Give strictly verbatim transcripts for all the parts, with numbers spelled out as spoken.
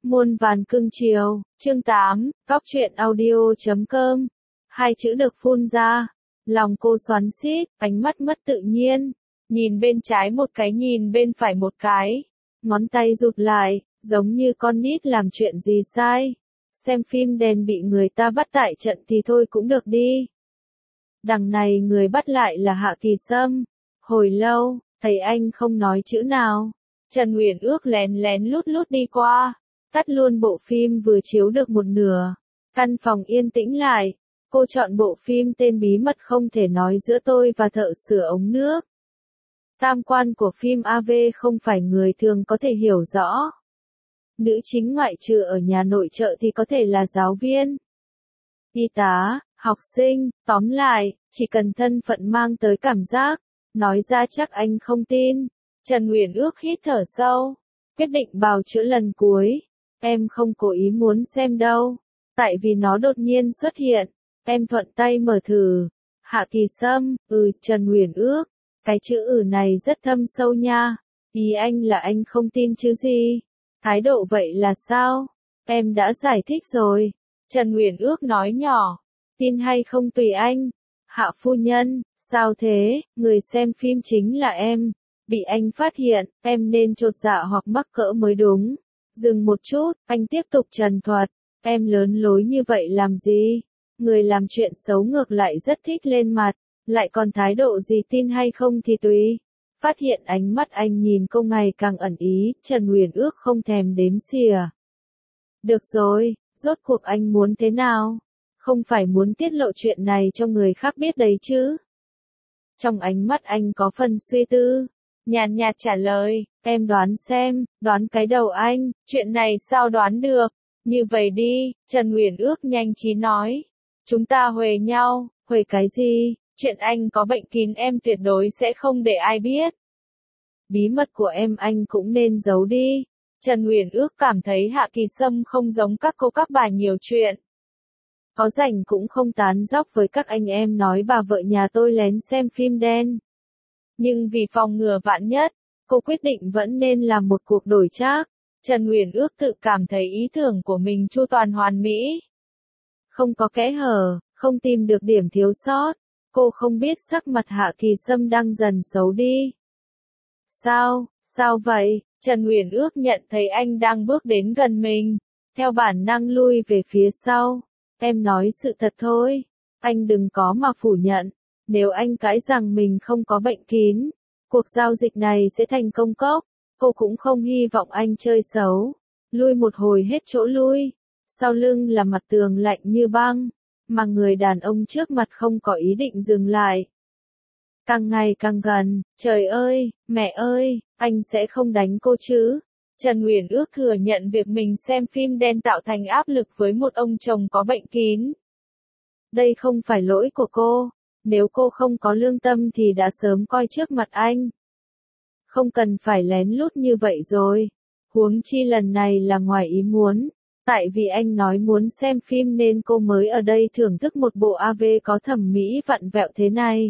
Muôn vàn cưng chiều, chương tám, góc truyện audio chấm com. Hai chữ được phun ra. Lòng cô xoắn xít, ánh mắt mất tự nhiên. Nhìn bên trái một cái, nhìn bên phải một cái. Ngón tay rụt lại, giống như con nít làm chuyện gì sai. Xem phim đèn bị người ta bắt tại trận thì thôi cũng được đi. Đằng này người bắt lại là Hạ Kỳ Sâm. Hồi lâu, thấy anh không nói chữ nào. Trần Uyển Ước lén lén lút lút đi qua. Tắt luôn bộ phim vừa chiếu được một nửa. Căn phòng yên tĩnh lại. Cô chọn bộ phim tên Bí mật không thể nói giữa tôi và thợ sửa ống nước. Tam quan của phim a vê không phải người thường có thể hiểu rõ. Nữ chính ngoại trừ ở nhà nội trợ thì có thể là giáo viên, y tá, học sinh, tóm lại, chỉ cần thân phận mang tới cảm giác. Nói ra chắc anh không tin. Trần Uyển Ước hít thở sâu. Quyết định bào chữa lần cuối. Em không cố ý muốn xem đâu. Tại vì nó đột nhiên xuất hiện. Em thuận tay mở thử. Hạ Kỳ Sâm, ừ, Trần Uyển Ước. Cái chữ ừ này rất thâm sâu nha. Ý anh là anh không tin chứ gì. Thái độ vậy là sao? Em đã giải thích rồi. Trần Uyển Ước nói nhỏ. Tin hay không tùy anh. Hạ phu nhân, sao thế, người xem phim chính là em. Bị anh phát hiện, em nên chột dạ hoặc mắc cỡ mới đúng. Dừng một chút, anh tiếp tục trần thuật. Em lớn lối như vậy làm gì? Người làm chuyện xấu ngược lại rất thích lên mặt. Lại còn thái độ gì tin hay không thì tùy. Phát hiện ánh mắt anh nhìn cô ngày càng ẩn ý, Trần Uyển Ước không thèm đếm xỉa. Được rồi, rốt cuộc anh muốn thế nào? Không phải muốn tiết lộ chuyện này cho người khác biết đấy chứ? Trong ánh mắt anh có phần suy tư. Nhàn nhạt trả lời, em đoán xem, đoán cái đầu anh, chuyện này sao đoán được? Như vậy đi, Trần Uyển Ước nhanh trí nói. Chúng ta huề nhau, huề cái gì? Chuyện anh có bệnh kín em tuyệt đối sẽ không để ai biết. Bí mật của em anh cũng nên giấu đi. Trần Uyển Ước cảm thấy Hạ Kỳ Sâm không giống các cô các bà nhiều chuyện. Có rảnh cũng không tán dóc với các anh em nói bà vợ nhà tôi lén xem phim đen. Nhưng vì phòng ngừa vạn nhất, cô quyết định vẫn nên làm một cuộc đổi trác. Trần Uyển Ước tự cảm thấy ý tưởng của mình chu toàn hoàn mỹ. Không có kẽ hở, không tìm được điểm thiếu sót. Cô không biết sắc mặt Hạ Kỳ Sâm đang dần xấu đi. Sao, sao vậy? Trần Uyển Ước nhận thấy anh đang bước đến gần mình. Theo bản năng lui về phía sau. Em nói sự thật thôi. Anh đừng có mà phủ nhận. Nếu anh cãi rằng mình không có bệnh kín, cuộc giao dịch này sẽ thành công cốc. Cô cũng không hy vọng anh chơi xấu. Lui một hồi hết chỗ lui. Sau lưng là mặt tường lạnh như băng. Mà người đàn ông trước mặt không có ý định dừng lại. Càng ngày càng gần, trời ơi, mẹ ơi, anh sẽ không đánh cô chứ? Trần Uyển Ước thừa nhận việc mình xem phim đen tạo thành áp lực với một ông chồng có bệnh kín. Đây không phải lỗi của cô. Nếu cô không có lương tâm thì đã sớm coi trước mặt anh. Không cần phải lén lút như vậy rồi. Huống chi lần này là ngoài ý muốn. Tại vì anh nói muốn xem phim nên cô mới ở đây thưởng thức một bộ a vê có thẩm mỹ vặn vẹo thế này.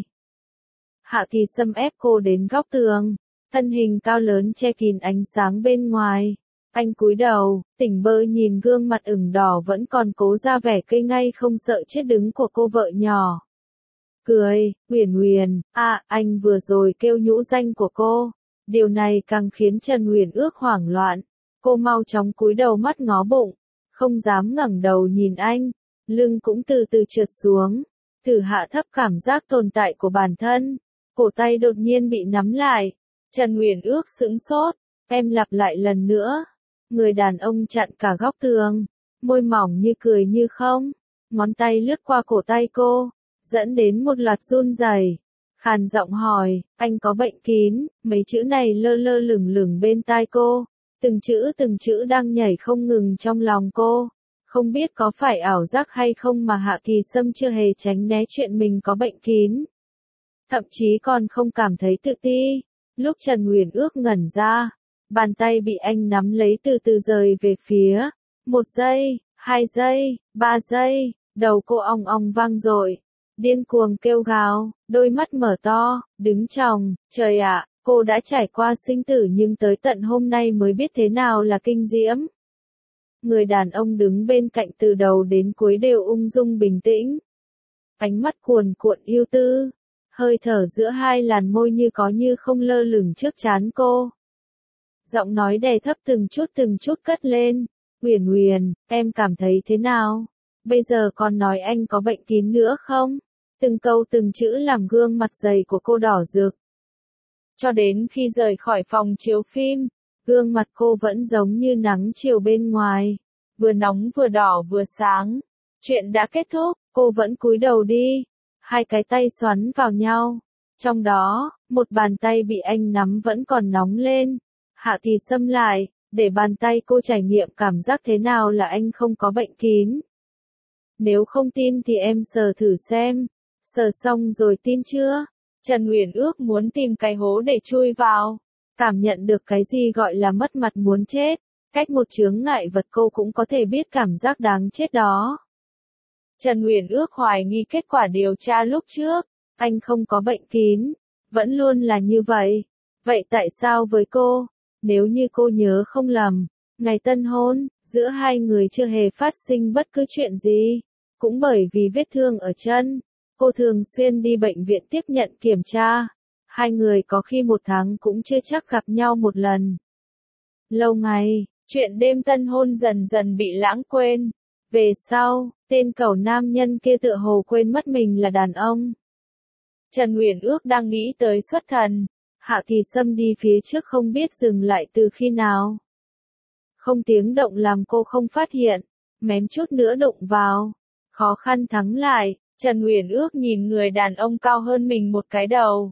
Hạ Kỳ Sâm ép cô đến góc tường. Thân hình cao lớn che kín ánh sáng bên ngoài. Anh cúi đầu, tỉnh bơ nhìn gương mặt ửng đỏ vẫn còn cố ra vẻ cây ngay không sợ chết đứng của cô vợ nhỏ. Cười, Uyển Uyển, à, anh vừa rồi kêu nhũ danh của cô. Điều này càng khiến Trần Uyển Ước hoảng loạn. Cô mau chóng cúi đầu mắt ngó bụng. Không dám ngẩng đầu nhìn anh. Lưng cũng từ từ trượt xuống. Thử hạ thấp cảm giác tồn tại của bản thân. Cổ tay đột nhiên bị nắm lại. Trần Uyển Ước sững sốt. Em lặp lại lần nữa. Người đàn ông chặn cả góc tường. Môi mỏng như cười như không. Ngón tay lướt qua cổ tay cô. Dẫn đến một loạt run rẩy. Khàn giọng hỏi, anh có bệnh kín? Mấy chữ này lơ lơ lửng lửng bên tai cô. Từng chữ từng chữ đang nhảy không ngừng trong lòng cô. Không biết có phải ảo giác hay không mà Hạ Kỳ Sâm chưa hề tránh né chuyện mình có bệnh kín. Thậm chí còn không cảm thấy tự ti. Lúc Trần Uyển Ước ngẩn ra, bàn tay bị anh nắm lấy từ từ rời về phía. Một giây, hai giây, ba giây, đầu cô ong ong vang dội. Điên cuồng kêu gào, đôi mắt mở to, đứng chồng, trời ạ, cô đã trải qua sinh tử nhưng tới tận hôm nay mới biết thế nào là kinh diễm. Người đàn ông đứng bên cạnh từ đầu đến cuối đều ung dung bình tĩnh. Ánh mắt cuồn cuộn yêu tư, hơi thở giữa hai làn môi như có như không lơ lửng trước trán cô. Giọng nói đè thấp từng chút từng chút cất lên, "Uyển Uyển, em cảm thấy thế nào? Bây giờ còn nói anh có bệnh kín nữa không?" Từng câu từng chữ làm gương mặt dày của cô đỏ rực. Cho đến khi rời khỏi phòng chiếu phim, gương mặt cô vẫn giống như nắng chiều bên ngoài, vừa nóng vừa đỏ vừa sáng. Chuyện đã kết thúc, cô vẫn cúi đầu đi, hai cái tay xoắn vào nhau. Trong đó, một bàn tay bị anh nắm vẫn còn nóng lên. Hạ Kỳ Sâm lại, để bàn tay cô trải nghiệm cảm giác thế nào là anh không có bệnh kín. "Nếu không tin thì em sờ thử xem." "Sờ xong rồi tin chưa?" Trần Uyển Ước muốn tìm cái hố để chui vào. Cảm nhận được cái gì gọi là mất mặt muốn chết. Cách một chướng ngại vật cô cũng có thể biết cảm giác đáng chết đó. Trần Uyển Ước hoài nghi kết quả điều tra lúc trước. Anh không có bệnh kín. Vẫn luôn là như vậy. Vậy tại sao với cô? Nếu như cô nhớ không lầm, ngày tân hôn, giữa hai người chưa hề phát sinh bất cứ chuyện gì. Cũng bởi vì vết thương ở chân, cô thường xuyên đi bệnh viện tiếp nhận kiểm tra. Hai người có khi một tháng cũng chưa chắc gặp nhau một lần. Lâu ngày, chuyện đêm tân hôn dần dần bị lãng quên. Về sau, tên cẩu nam nhân kia tựa hồ quên mất mình là đàn ông. Trần Uyển Ước đang nghĩ tới xuất thần. Hạ Kỳ Sâm đi phía trước không biết dừng lại từ khi nào. Không tiếng động làm cô không phát hiện, mém chút nữa đụng vào. Khó khăn thắng lại, Trần Uyển Ước nhìn người đàn ông cao hơn mình một cái đầu.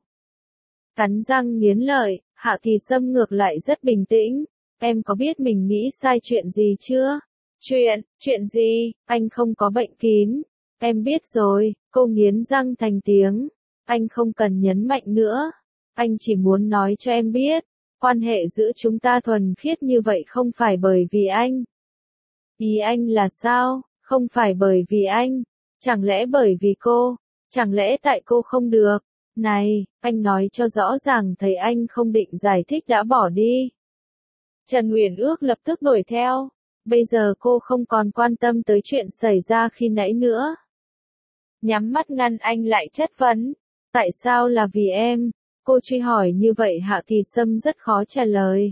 Cắn răng nghiến lợi, Hạ Kỳ Sâm ngược lại rất bình tĩnh. "Em có biết mình nghĩ sai chuyện gì chưa?" "Chuyện, chuyện gì?" "Anh không có bệnh kín." "Em biết rồi." Cô nghiến răng thành tiếng. "Anh không cần nhấn mạnh nữa. Anh chỉ muốn nói cho em biết, quan hệ giữa chúng ta thuần khiết như vậy không phải bởi vì anh." "Ý anh là sao?" "Không phải bởi vì anh. Chẳng lẽ bởi vì cô? Chẳng lẽ tại cô không được?" "Này, anh nói cho rõ ràng thấy anh không định giải thích đã bỏ đi." Trần Uyển Ước lập tức đuổi theo. Bây giờ cô không còn quan tâm tới chuyện xảy ra khi nãy nữa. Nhắm mắt ngăn anh lại chất vấn. "Tại sao là vì em?" Cô truy hỏi như vậy Hạ Kỳ Sâm rất khó trả lời.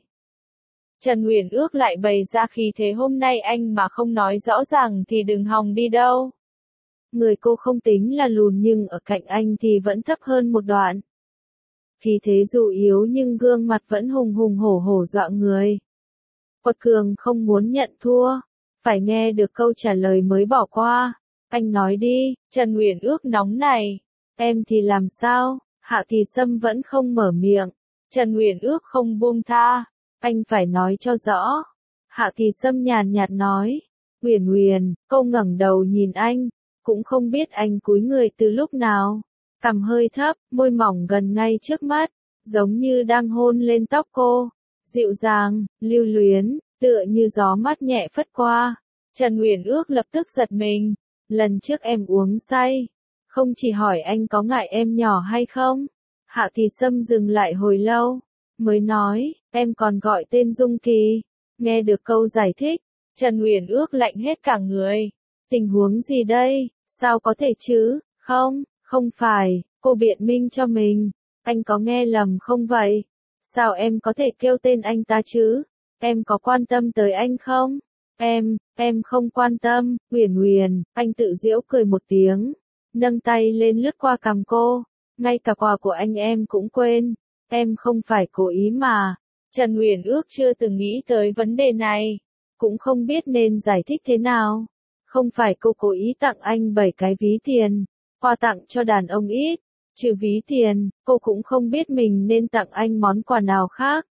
Trần Uyển Ước lại bày ra khí thế hôm nay anh mà không nói rõ ràng thì đừng hòng đi đâu. Người cô không tính là lùn nhưng ở cạnh anh thì vẫn thấp hơn một đoạn. Khí thế dù yếu nhưng gương mặt vẫn hùng hùng hổ hổ dọa người. Quật cường không muốn nhận thua, phải nghe được câu trả lời mới bỏ qua. "Anh nói đi." Trần Uyển Ước nóng này. "Em thì làm sao?" Hạ Kỳ Sâm vẫn không mở miệng. Trần Uyển Ước không buông tha. "Anh phải nói cho rõ." Hạ Kỳ Sâm nhàn nhạt nói. "Uyển Uyển." Cô ngẩng đầu nhìn anh, cũng không biết anh cúi người từ lúc nào. Cằm hơi thấp, môi mỏng gần ngay trước mắt, giống như đang hôn lên tóc cô. Dịu dàng, lưu luyến, tựa như gió mát nhẹ phất qua. Trần Uyển Ước lập tức giật mình. "Lần trước em uống say, không chỉ hỏi anh có ngại em nhỏ hay không." Hạ Kỳ Sâm dừng lại hồi lâu, mới nói, "Em còn gọi tên Dung Kỳ." Nghe được câu giải thích, Trần Uyển Ước lạnh hết cả người. "Tình huống gì đây? Sao có thể chứ?" "Không, không phải." Cô biện minh cho mình. "Anh có nghe lầm không vậy? Sao em có thể kêu tên anh ta chứ? Em có quan tâm tới anh không?" Em, em không quan tâm." "Uyển Uyển." Anh tự giễu cười một tiếng, nâng tay lên lướt qua cằm cô. "Ngay cả quà của anh em cũng quên. Em không phải cố ý mà." Trần Uyển Ước chưa từng nghĩ tới vấn đề này, cũng không biết nên giải thích thế nào. Không phải cô cố ý tặng anh bảy cái ví tiền, quà tặng cho đàn ông ít, trừ ví tiền, cô cũng không biết mình nên tặng anh món quà nào khác.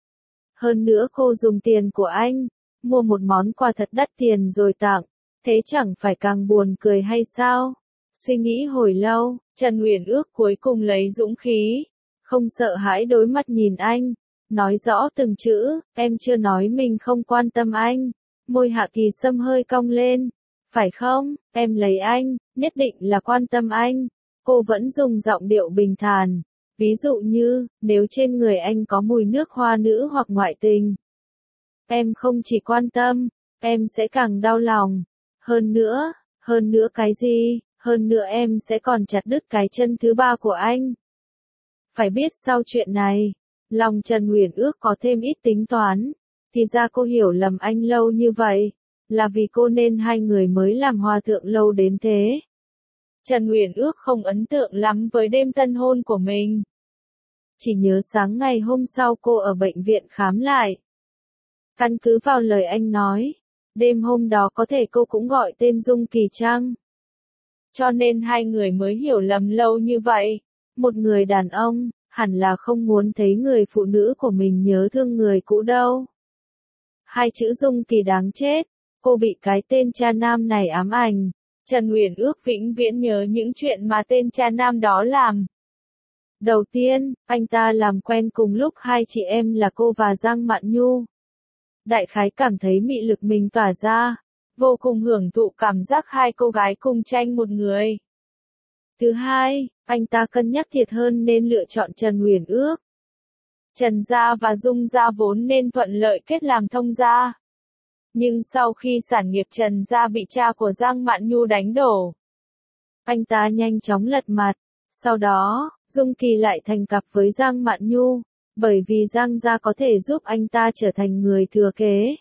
Hơn nữa cô dùng tiền của anh, mua một món quà thật đắt tiền rồi tặng, thế chẳng phải càng buồn cười hay sao? Suy nghĩ hồi lâu, Trần Uyển Ước cuối cùng lấy dũng khí, không sợ hãi đối mắt nhìn anh, nói rõ từng chữ, "Em chưa nói mình không quan tâm anh." Môi Hạ Kỳ Sâm hơi cong lên. "Phải không, em lấy anh, nhất định là quan tâm anh." Cô vẫn dùng giọng điệu bình thản. "Ví dụ như, nếu trên người anh có mùi nước hoa nữ hoặc ngoại tình." "Em không chỉ quan tâm, em sẽ càng đau lòng. Hơn nữa, hơn nữa cái gì, hơn nữa em sẽ còn chặt đứt cái chân thứ ba của anh. Phải biết sau chuyện này, lòng Trần Uyển Ước có thêm ít tính toán, thì ra cô hiểu lầm anh lâu như vậy, là vì cô nên hai người mới làm hòa thượng lâu đến thế. Trần Uyển Ước không ấn tượng lắm với đêm tân hôn của mình. Chỉ nhớ sáng ngày hôm sau cô ở bệnh viện khám lại. Căn cứ vào lời anh nói, đêm hôm đó có thể cô cũng gọi tên Dung Kỳ chăng? Cho nên hai người mới hiểu lầm lâu như vậy. Một người đàn ông, hẳn là không muốn thấy người phụ nữ của mình nhớ thương người cũ đâu. Hai chữ Dung Kỳ đáng chết, cô bị cái tên cha nam này ám ảnh. Trần Uyển Ước vĩnh viễn nhớ những chuyện mà tên cha nam đó làm. Đầu tiên, anh ta làm quen cùng lúc hai chị em là cô và Giang Mạn Nhu. Đại khái cảm thấy mị lực mình tỏa ra, vô cùng hưởng thụ cảm giác hai cô gái cùng tranh một người. Thứ hai, anh ta cân nhắc thiệt hơn nên lựa chọn Trần Uyển Ước. Trần gia và Dung gia vốn nên thuận lợi kết làm thông gia. Nhưng sau khi sản nghiệp Trần gia bị cha của Giang Mạn Nhu đánh đổ, anh ta nhanh chóng lật mặt. Sau đó, Dung Kỳ lại thành cặp với Giang Mạn Nhu, bởi vì Giang gia có thể giúp anh ta trở thành người thừa kế.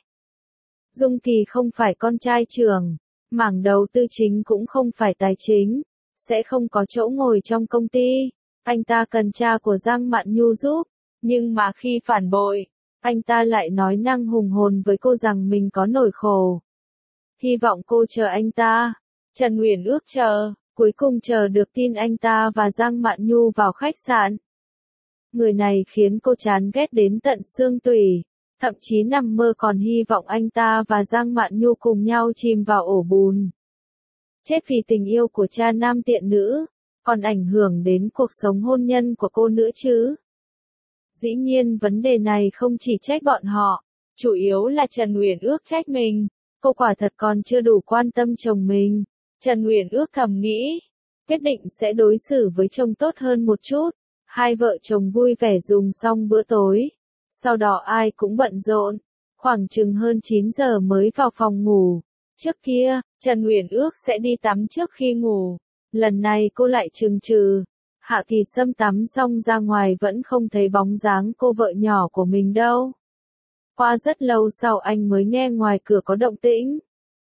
Dung Kỳ không phải con trai trưởng, mảng đầu tư chính cũng không phải tài chính, sẽ không có chỗ ngồi trong công ty. Anh ta cần cha của Giang Mạn Nhu giúp, nhưng mà khi phản bội, anh ta lại nói năng hùng hồn với cô rằng mình có nỗi khổ. Hy vọng cô chờ anh ta. Trần Uyển Ước chờ, cuối cùng chờ được tin anh ta và Giang Mạn Nhu vào khách sạn. Người này khiến cô chán ghét đến tận xương tủy, thậm chí nằm mơ còn hy vọng anh ta và Giang Mạn Nhu cùng nhau chìm vào ổ bùn. Chết vì tình yêu của cha nam tiện nữ, còn ảnh hưởng đến cuộc sống hôn nhân của cô nữa chứ. Dĩ nhiên vấn đề này không chỉ trách bọn họ, chủ yếu là Trần Uyển Ước trách mình, cô quả thật còn chưa đủ quan tâm chồng mình. Trần Uyển Ước thầm nghĩ, quyết định sẽ đối xử với chồng tốt hơn một chút. Hai vợ chồng vui vẻ dùng xong bữa tối, sau đó ai cũng bận rộn, khoảng chừng hơn chín giờ mới vào phòng ngủ. Trước kia, Trần Uyển Ước sẽ đi tắm trước khi ngủ, lần này cô lại chừng chừ. Hạ Kỳ Sâm tắm xong ra ngoài vẫn không thấy bóng dáng cô vợ nhỏ của mình đâu. Qua rất lâu sau anh mới nghe ngoài cửa có động tĩnh.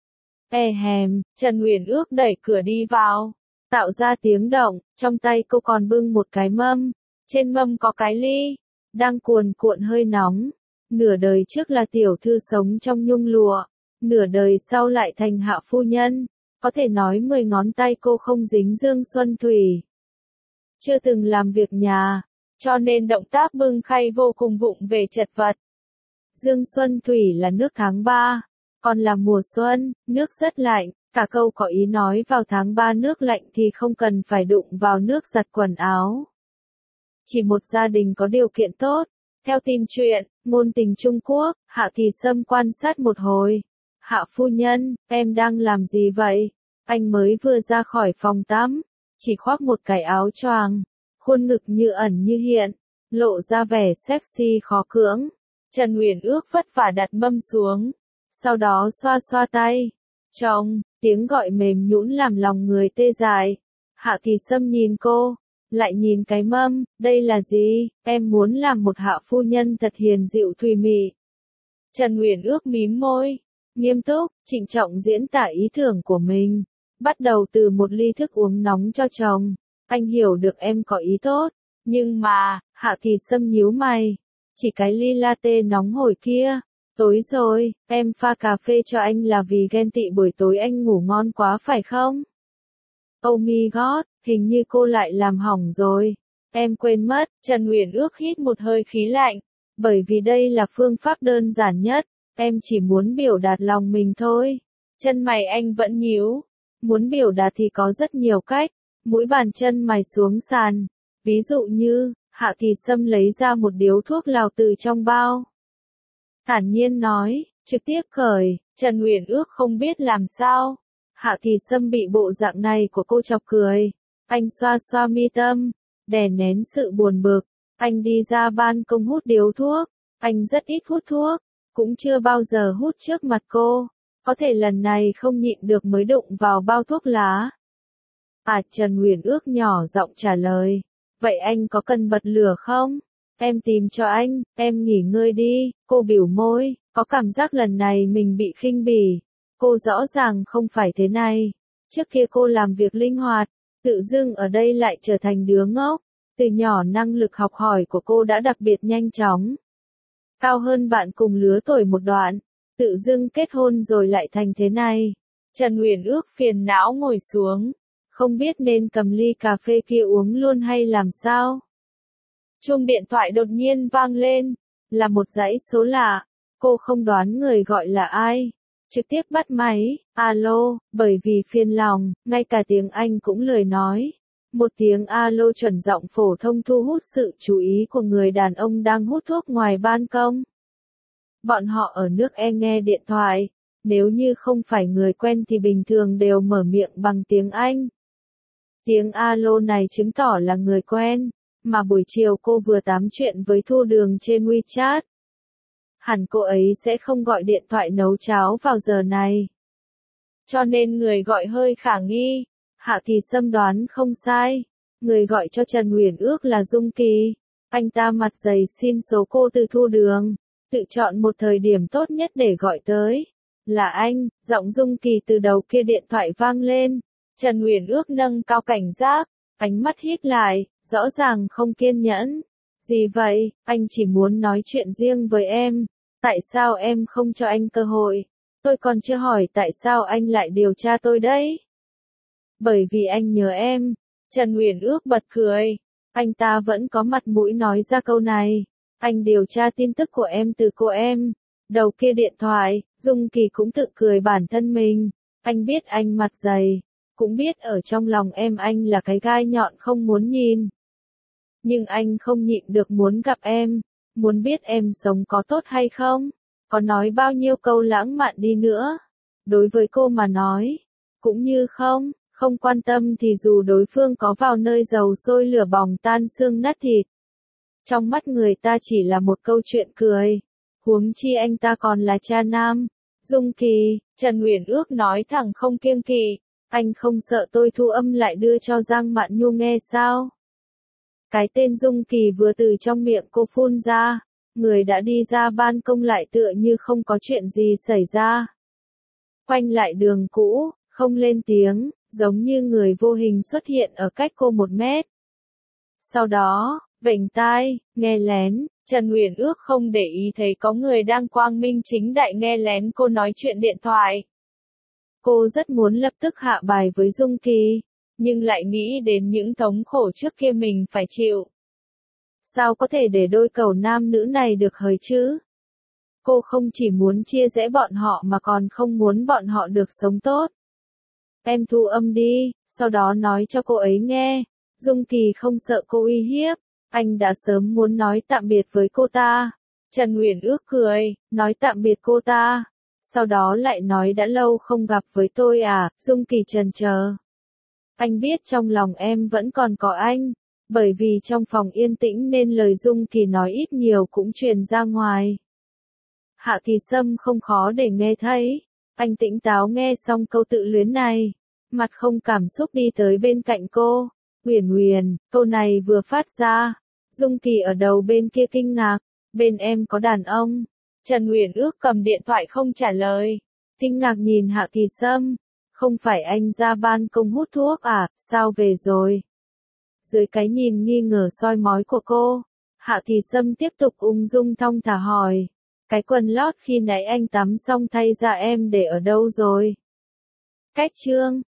E hèm, Trần Uyển Ước đẩy cửa đi vào, tạo ra tiếng động, trong tay cô còn bưng một cái mâm, trên mâm có cái ly, đang cuồn cuộn hơi nóng. Nửa đời trước là tiểu thư sống trong nhung lụa, nửa đời sau lại thành hạ phu nhân, có thể nói mười ngón tay cô không dính dương xuân thủy. Chưa từng làm việc nhà, cho nên động tác bưng khay vô cùng vụng về chật vật. Dương xuân thủy là nước tháng ba, còn là mùa xuân, nước rất lạnh, cả câu có ý nói vào tháng ba nước lạnh thì không cần phải đụng vào nước giặt quần áo. Chỉ một gia đình có điều kiện tốt. Theo tin truyện, ngôn tình Trung Quốc, Hạ Kỳ Sâm quan sát một hồi. Hạ phu nhân, em đang làm gì vậy? Anh mới vừa ra khỏi phòng tắm, chỉ khoác một cái áo choàng, khuôn ngực như ẩn như hiện, lộ ra vẻ sexy khó cưỡng. Trần Uyển Ước vất vả đặt mâm xuống, sau đó xoa xoa tay. Chồng, tiếng gọi mềm nhũn làm lòng người tê dại. Hạ Kỳ Sâm nhìn cô, lại nhìn cái mâm, đây là gì? Em muốn làm một hạ phu nhân thật hiền dịu thùy mị. Trần Uyển Ước mím môi, nghiêm túc, trịnh trọng diễn tả ý tưởng của mình. Bắt đầu từ một ly thức uống nóng cho chồng. Anh hiểu được em có ý tốt, nhưng mà, Hạ Kỳ Sâm nhíu mày. Chỉ cái ly latte nóng hổi kia. Tối rồi, em pha cà phê cho anh là vì ghen tị buổi tối anh ngủ ngon quá phải không? Oh my god, hình như cô lại làm hỏng rồi. Em quên mất, Trần Uyển Ước hít một hơi khí lạnh. Bởi vì đây là phương pháp đơn giản nhất, em chỉ muốn biểu đạt lòng mình thôi. Chân mày anh vẫn nhíu. Muốn biểu đạt thì có rất nhiều cách. Mũi bàn chân mày xuống sàn. Ví dụ như, Hạ Kỳ Sâm lấy ra một điếu thuốc lào từ trong bao. Thản nhiên nói, trực tiếp cởi. Trần Uyển Ước không biết làm sao. Hạ Kỳ Sâm bị bộ dạng này của cô chọc cười. Anh xoa xoa mi tâm, đè nén sự buồn bực. Anh đi ra ban công hút điếu thuốc. Anh rất ít hút thuốc, cũng chưa bao giờ hút trước mặt cô. có thể lần này không nhịn được mới đụng vào bao thuốc lá. À, Trần Uyển Ước nhỏ giọng trả lời. Vậy anh có cần bật lửa không? Em tìm cho anh, em nghỉ ngơi đi. Cô bĩu môi, có cảm giác lần này mình bị khinh bỉ. Cô rõ ràng không phải thế này. Trước kia cô làm việc linh hoạt, tự dưng ở đây lại trở thành đứa ngốc. Từ nhỏ năng lực học hỏi của cô đã đặc biệt nhanh chóng. Cao hơn bạn cùng lứa tuổi một đoạn, tự dưng kết hôn rồi lại thành thế này. Trần Uyển Ước phiền não ngồi xuống, không biết nên cầm ly cà phê kia uống luôn hay làm sao. Chuông điện thoại đột nhiên vang lên, là một dãy số lạ, cô không đoán người gọi là ai. Trực tiếp bắt máy, alo, bởi vì phiền lòng, ngay cả tiếng Anh cũng lười nói. Một tiếng alo chuẩn giọng phổ thông thu hút sự chú ý của người đàn ông đang hút thuốc ngoài ban công. Bọn họ ở nước E nghe điện thoại, nếu như không phải người quen thì bình thường đều mở miệng bằng tiếng Anh. Tiếng alo này chứng tỏ là người quen, mà buổi chiều cô vừa tám chuyện với Thu Đường trên WeChat. Hẳn cô ấy sẽ không gọi điện thoại nấu cháo vào giờ này. Cho nên người gọi hơi khả nghi. Hạ Kỳ Sâm đoán không sai. Người gọi cho Trần Uyển Ước là Dung Kỳ. Anh ta mặt dày xin số cô từ Thu Đường. Tự chọn một thời điểm tốt nhất để gọi tới. Là anh, giọng Dung Kỳ từ đầu kia điện thoại vang lên. Trần Uyển Ước nâng cao cảnh giác, ánh mắt híp lại, rõ ràng không kiên nhẫn. Gì vậy, anh chỉ muốn nói chuyện riêng với em. Tại sao em không cho anh cơ hội? Tôi còn chưa hỏi tại sao anh lại điều tra tôi đấy. Bởi vì anh nhớ em. Trần Uyển Ước bật cười. Anh ta vẫn có mặt mũi nói ra câu này. Anh điều tra tin tức của em từ cô em. Đầu kia điện thoại, Dung Kỳ cũng tự cười bản thân mình. Anh biết anh mặt dày. Cũng biết ở trong lòng em anh là cái gai nhọn không muốn nhìn. Nhưng anh không nhịn được muốn gặp em. Muốn biết em sống có tốt hay không. Có nói bao nhiêu câu lãng mạn đi nữa. Đối với cô mà nói. Cũng như không. Không quan tâm thì dù đối phương có vào nơi dầu sôi lửa bỏng tan xương nát thịt. Trong mắt người ta chỉ là một câu chuyện cười. Huống chi anh ta còn là cha nam. Dung Kỳ, Trần Uyển Ước nói thẳng không kiêng kỵ. Anh không sợ tôi thu âm lại đưa cho Giang Mạn Nhu nghe sao? Cái tên Dung Kỳ vừa từ trong miệng cô phun ra. Người đã đi ra ban công lại tựa như không có chuyện gì xảy ra. Quanh lại đường cũ, không lên tiếng. Giống như người vô hình xuất hiện ở cách cô một mét. Sau đó, vểnh tai, nghe lén, Trần Uyển Ước không để ý thấy có người đang quang minh chính đại nghe lén cô nói chuyện điện thoại. Cô rất muốn lập tức hạ bài với Dung Kỳ, nhưng lại nghĩ đến những thống khổ trước kia mình phải chịu. Sao có thể để đôi cầu nam nữ này được hời chứ? Cô không chỉ muốn chia rẽ bọn họ mà còn không muốn bọn họ được sống tốt. Em thu âm đi, sau đó nói cho cô ấy nghe. Dung Kỳ không sợ cô uy hiếp. Anh đã sớm muốn nói tạm biệt với cô ta. Trần Uyển Ước cười, nói tạm biệt cô ta. Sau đó lại nói đã lâu không gặp với tôi à, Dung Kỳ chần chờ. Anh biết trong lòng em vẫn còn có anh. Bởi vì trong phòng yên tĩnh nên lời Dung Kỳ nói ít nhiều cũng truyền ra ngoài. Hạ Kỳ Sâm không khó để nghe thấy. Anh tỉnh táo nghe xong câu tự luyến này. Mặt không cảm xúc đi tới bên cạnh cô. Uyển Uyển, câu này vừa phát ra. Dung Kỳ ở đầu bên kia kinh ngạc. Bên em có đàn ông. Trần Uyển Ước cầm điện thoại không trả lời. Kinh ngạc nhìn Hạ Kỳ Sâm. Không phải anh ra ban công hút thuốc à, sao về rồi? Dưới cái nhìn nghi ngờ soi mói của cô, Hạ Kỳ Sâm tiếp tục ung dung thong thả hỏi. Cái quần lót khi nãy anh tắm xong thay ra em để ở đâu rồi? Cách chương